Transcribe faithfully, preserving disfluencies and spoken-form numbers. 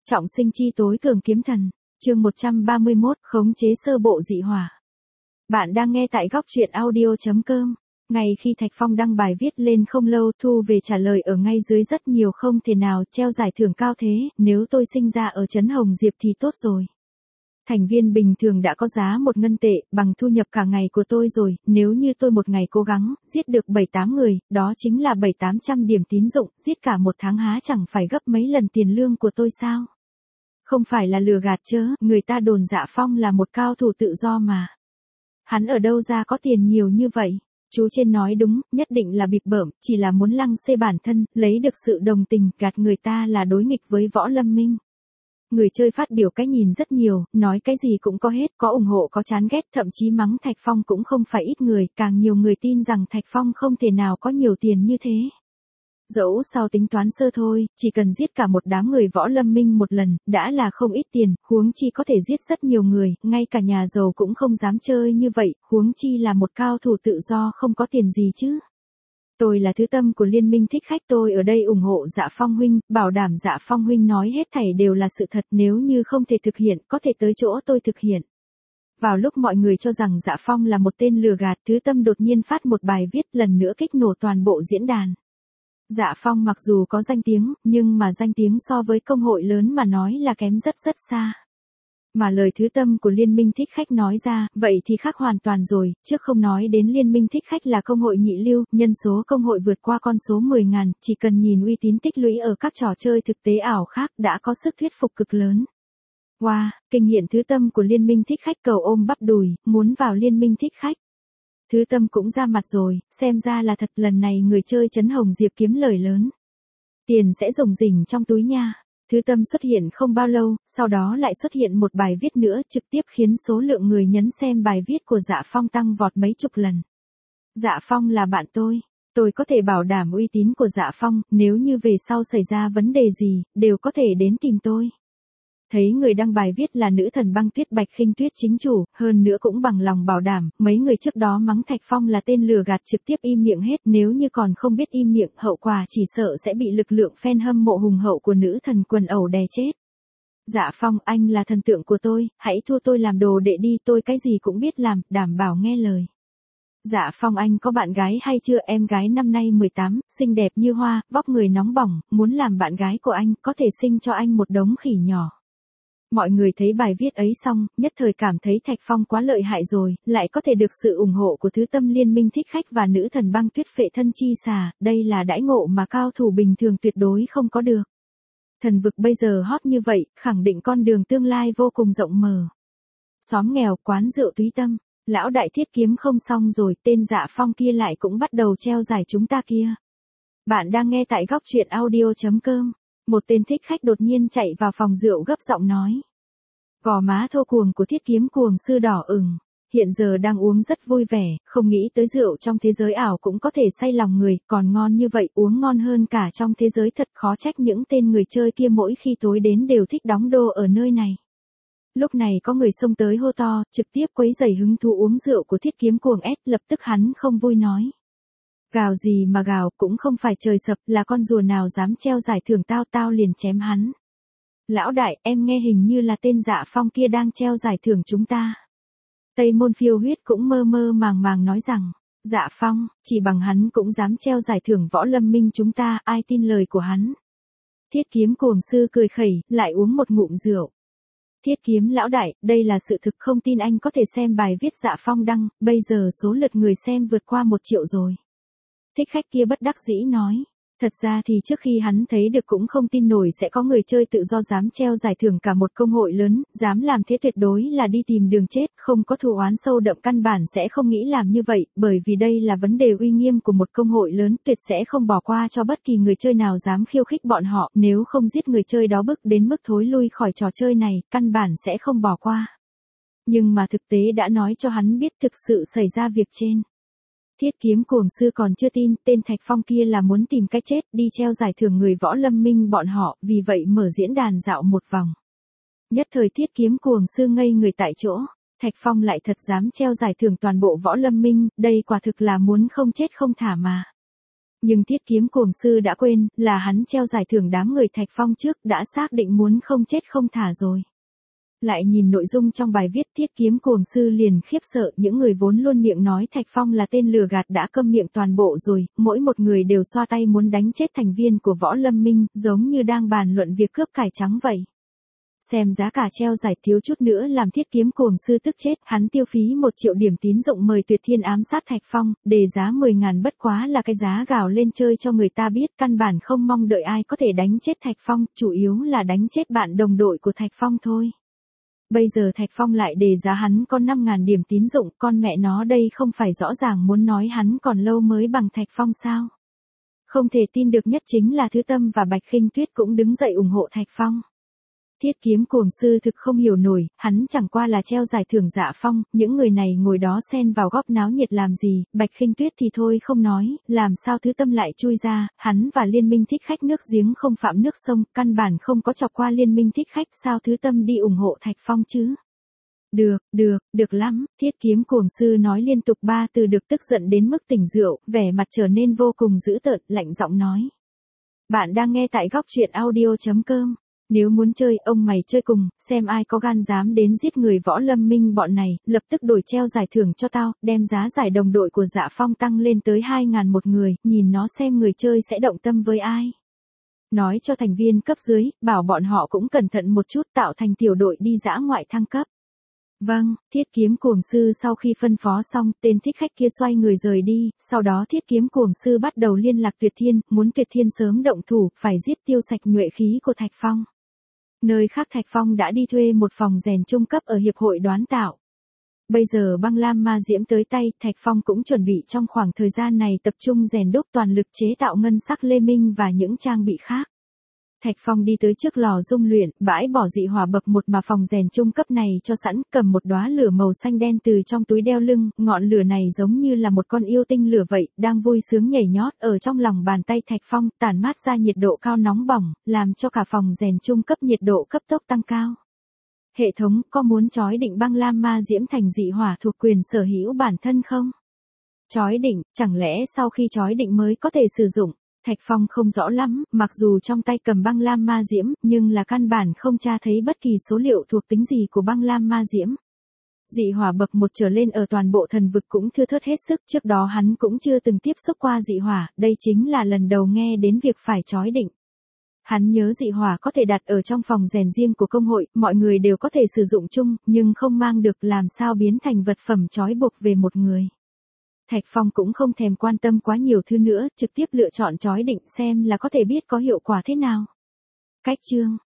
Trọng sinh chi tối cường kiếm thần, chương một trăm ba mươi mốt, khống chế sơ bộ dị hỏa. Bạn đang nghe tại góc truyện audio chấm com. Ngay khi Thạch Phong đăng bài viết lên không lâu, thu về trả lời ở ngay dưới rất nhiều không thể nào treo giải thưởng cao thế, nếu tôi sinh ra ở trấn Hồng Diệp thì tốt rồi. Thành viên bình thường đã có giá một ngân tệ, bằng thu nhập cả ngày của tôi rồi, nếu như tôi một ngày cố gắng, giết được bảy tám người, đó chính là bảy tám trăm điểm tín dụng, giết cả một tháng há chẳng phải gấp mấy lần tiền lương của tôi sao? Không phải là lừa gạt chớ, người ta đồn Dạ Phong là một cao thủ tự do mà. Hắn ở đâu ra có tiền nhiều như vậy? Chú trên nói đúng, nhất định là bịp bợm, chỉ là muốn lăng xê bản thân, lấy được sự đồng tình, gạt người ta là đối nghịch với Võ Lâm Minh. Người chơi phát biểu cái nhìn rất nhiều, nói cái gì cũng có hết, có ủng hộ có chán ghét, thậm chí mắng Thạch Phong cũng không phải ít người, càng nhiều người tin rằng Thạch Phong không thể nào có nhiều tiền như thế. Dẫu sau tính toán sơ thôi, chỉ cần giết cả một đám người Võ Lâm Minh một lần, đã là không ít tiền, huống chi có thể giết rất nhiều người, ngay cả nhà giàu cũng không dám chơi như vậy, huống chi là một cao thủ tự do không có tiền gì chứ. Tôi là thứ tâm của Liên minh thích khách, tôi ở đây ủng hộ Dạ Phong huynh, bảo đảm Dạ Phong huynh nói hết thảy đều là sự thật, nếu như không thể thực hiện, có thể tới chỗ tôi thực hiện. Vào lúc mọi người cho rằng Dạ Phong là một tên lừa gạt, thứ tâm đột nhiên phát một bài viết lần nữa kích nổ toàn bộ diễn đàn. Dạ Phong mặc dù có danh tiếng, nhưng mà danh tiếng so với công hội lớn mà nói là kém rất rất xa. Mà lời thứ tâm của Liên minh thích khách nói ra, vậy thì khác hoàn toàn rồi, trước không nói đến Liên minh thích khách là công hội nhị lưu, nhân số công hội vượt qua con số mười ngàn, chỉ cần nhìn uy tín tích lũy ở các trò chơi thực tế ảo khác đã có sức thuyết phục cực lớn. Wow, kinh hiện thứ tâm của Liên minh thích khách cầu ôm bắp đùi, muốn vào Liên minh thích khách. Thứ tâm cũng ra mặt rồi, xem ra là thật, lần này người chơi trấn Hồng Diệp kiếm lời lớn. Tiền sẽ rủng rỉnh trong túi nha. Thứ tâm xuất hiện không bao lâu, sau đó lại xuất hiện một bài viết nữa trực tiếp khiến số lượng người nhấn xem bài viết của Dạ Phong tăng vọt mấy chục lần. Dạ Phong là bạn tôi. Tôi có thể bảo đảm uy tín của Dạ Phong, nếu như về sau xảy ra vấn đề gì, đều có thể đến tìm tôi. Thấy người đăng bài viết là nữ thần băng tuyết Bạch Khinh Tuyết chính chủ, hơn nữa cũng bằng lòng bảo đảm, mấy người trước đó mắng Thạch Phong là tên lừa gạt trực tiếp im miệng hết, nếu như còn không biết im miệng, hậu quả chỉ sợ sẽ bị lực lượng fan hâm mộ hùng hậu của nữ thần quần ẩu đè chết. Dạ Phong, anh là thần tượng của tôi, hãy thua tôi làm đồ đệ đi, tôi cái gì cũng biết làm, đảm bảo nghe lời. Dạ Phong, anh có bạn gái hay chưa? Em gái năm nay mười tám, xinh đẹp như hoa, vóc người nóng bỏng, muốn làm bạn gái của anh, có thể sinh cho anh một đống khỉ nhỏ. Mọi người thấy bài viết ấy xong, nhất thời cảm thấy Thạch Phong quá lợi hại rồi, lại có thể được sự ủng hộ của thứ tâm Liên minh thích khách và nữ thần băng tuyết phệ thân chi xà, đây là đãi ngộ mà cao thủ bình thường tuyệt đối không có được. Thần vực bây giờ hot như vậy, khẳng định con đường tương lai vô cùng rộng mở. Xóm nghèo, quán rượu túy tâm, lão đại thiết kiếm không xong rồi, tên Dạ Phong kia lại cũng bắt đầu treo giải chúng ta kia. Bạn đang nghe tại góc truyện audio chấm com. Một tên thích khách đột nhiên chạy vào phòng rượu gấp giọng nói. Gò má thô cuồng của thiết kiếm cuồng sư đỏ ửng, hiện giờ đang uống rất vui vẻ, không nghĩ tới rượu trong thế giới ảo cũng có thể say lòng người, còn ngon như vậy, uống ngon hơn cả trong thế giới thật, khó trách những tên người chơi kia mỗi khi tối đến đều thích đóng đô ở nơi này. Lúc này có người xông tới hô to, trực tiếp quấy rầy hứng thú uống rượu của thiết kiếm cuồng S, lập tức hắn không vui nói. Gào gì mà gào, cũng không phải trời sập, là con rùa nào dám treo giải thưởng tao tao liền chém hắn. Lão đại, em nghe hình như là tên Dạ Phong kia đang treo giải thưởng chúng ta. Tây Môn Phiêu Huyết cũng mơ mơ màng màng nói rằng, Dạ Phong, chỉ bằng hắn cũng dám treo giải thưởng Võ Lâm Minh chúng ta, ai tin lời của hắn. Thiết kiếm cuồng sư cười khẩy, lại uống một ngụm rượu. Thiết kiếm lão đại, đây là sự thực, không tin anh có thể xem bài viết Dạ Phong đăng, bây giờ số lượt người xem vượt qua một triệu rồi. Thích khách kia bất đắc dĩ nói. Thật ra thì trước khi hắn thấy được cũng không tin nổi sẽ có người chơi tự do dám treo giải thưởng cả một công hội lớn, dám làm thế tuyệt đối là đi tìm đường chết, không có thù oán sâu đậm, căn bản sẽ không nghĩ làm như vậy, bởi vì đây là vấn đề uy nghiêm của một công hội lớn, tuyệt sẽ không bỏ qua cho bất kỳ người chơi nào dám khiêu khích bọn họ, nếu không giết người chơi đó bức đến mức thối lui khỏi trò chơi này, căn bản sẽ không bỏ qua. Nhưng mà thực tế đã nói cho hắn biết thực sự xảy ra việc trên. Thiết kiếm cuồng sư còn chưa tin, tên Thạch Phong kia là muốn tìm cái chết, đi treo giải thưởng người Võ Lâm Minh bọn họ, vì vậy mở diễn đàn dạo một vòng. Nhất thời thiết kiếm cuồng sư ngây người tại chỗ, Thạch Phong lại thật dám treo giải thưởng toàn bộ Võ Lâm Minh, đây quả thực là muốn không chết không thả mà. Nhưng Thiết Kiếm Cuồng Sư đã quên, là hắn treo giải thưởng đám người Thạch Phong trước đã xác định muốn không chết không thả rồi. Lại nhìn nội dung trong bài viết Thiết Kiếm Cuồng Sư liền khiếp sợ, những người vốn luôn miệng nói Thạch Phong là tên lừa gạt đã câm miệng toàn bộ rồi, mỗi một người đều xoa tay muốn đánh chết thành viên của Võ Lâm Minh, giống như đang bàn luận việc cướp cải trắng vậy. Xem giá cả treo giải thiếu chút nữa làm Thiết Kiếm Cuồng Sư tức chết, hắn tiêu phí một triệu điểm tín dụng mời Tuyệt Thiên ám sát Thạch Phong, đề giá mười ngàn bất quá là cái giá gào lên chơi cho người ta biết, căn bản không mong đợi ai có thể đánh chết Thạch Phong, chủ yếu là đánh chết bạn đồng đội của Thạch Phong thôi. Bây giờ Thạch Phong lại đề giá hắn có năm ngàn điểm tín dụng, con mẹ nó đây không phải rõ ràng muốn nói hắn còn lâu mới bằng Thạch Phong sao? Không thể tin được nhất chính là Thứ Tâm và Bạch Khinh Tuyết cũng đứng dậy ủng hộ Thạch Phong. Thiết Kiếm Cuồng Sư thực không hiểu nổi, hắn chẳng qua là treo giải thưởng Dạ Phong, những người này ngồi đó xen vào góc náo nhiệt làm gì, Bạch Khinh Tuyết thì thôi không nói, làm sao Thứ Tâm lại chui ra, hắn và Liên Minh Thích Khách nước giếng không phạm nước sông, căn bản không có chọc qua Liên Minh Thích Khách, sao Thứ Tâm đi ủng hộ Thạch Phong chứ? Được, được, được lắm, Thiết Kiếm Cuồng Sư nói liên tục ba từ được, tức giận đến mức tỉnh rượu, vẻ mặt trở nên vô cùng dữ tợn, lạnh giọng nói. Bạn đang nghe tại góc truyện audio chấm com. Nếu muốn chơi, ông mày chơi cùng, xem ai có gan dám đến giết người Võ Lâm Minh bọn này, lập tức đổi treo giải thưởng cho tao, đem giá giải đồng đội của Dạ Phong tăng lên tới hai ngàn một người, nhìn nó xem người chơi sẽ động tâm với ai. Nói cho thành viên cấp dưới, bảo bọn họ cũng cẩn thận một chút tạo thành tiểu đội đi dã ngoại thăng cấp. Vâng, Thiết Kiếm Cuồng Sư sau khi phân phó xong, tên thích khách kia xoay người rời đi, sau đó Thiết Kiếm Cuồng Sư bắt đầu liên lạc Tuyệt Thiên, muốn Tuyệt Thiên sớm động thủ, phải giết tiêu sạch nhuệ khí của Thạch Phong. Nơi khác Thạch Phong đã đi thuê một phòng rèn trung cấp ở Hiệp hội Đoán Tạo. Bây giờ băng lam ma diễm tới tay, Thạch Phong cũng chuẩn bị trong khoảng thời gian này tập trung rèn đúc toàn lực chế tạo ngân sắc lê minh và những trang bị khác. Thạch Phong đi tới trước lò dung luyện, bãi bỏ dị hỏa bậc một mà phòng rèn trung cấp này cho sẵn, cầm một đóa lửa màu xanh đen từ trong túi đeo lưng, ngọn lửa này giống như là một con yêu tinh lửa vậy, đang vui sướng nhảy nhót ở trong lòng bàn tay Thạch Phong, tản mát ra nhiệt độ cao nóng bỏng, làm cho cả phòng rèn trung cấp nhiệt độ cấp tốc tăng cao. Hệ thống, có muốn chói định băng lam ma diễm thành dị hỏa thuộc quyền sở hữu bản thân không? Chói định, chẳng lẽ sau khi chói định mới có thể sử dụng? Thạch Phong không rõ lắm, mặc dù trong tay cầm băng lam ma diễm, nhưng là căn bản không tra thấy bất kỳ số liệu thuộc tính gì của băng lam ma diễm. Dị hỏa bậc một trở lên ở toàn bộ thần vực cũng thưa thớt hết sức, trước đó hắn cũng chưa từng tiếp xúc qua dị hỏa, đây chính là lần đầu nghe đến việc phải chói định. Hắn nhớ dị hỏa có thể đặt ở trong phòng rèn riêng của công hội, mọi người đều có thể sử dụng chung, nhưng không mang được làm sao biến thành vật phẩm chói buộc về một người. Thạch Phong cũng không thèm quan tâm quá nhiều thứ nữa, trực tiếp lựa chọn chói định xem là có thể biết có hiệu quả thế nào. Cách chương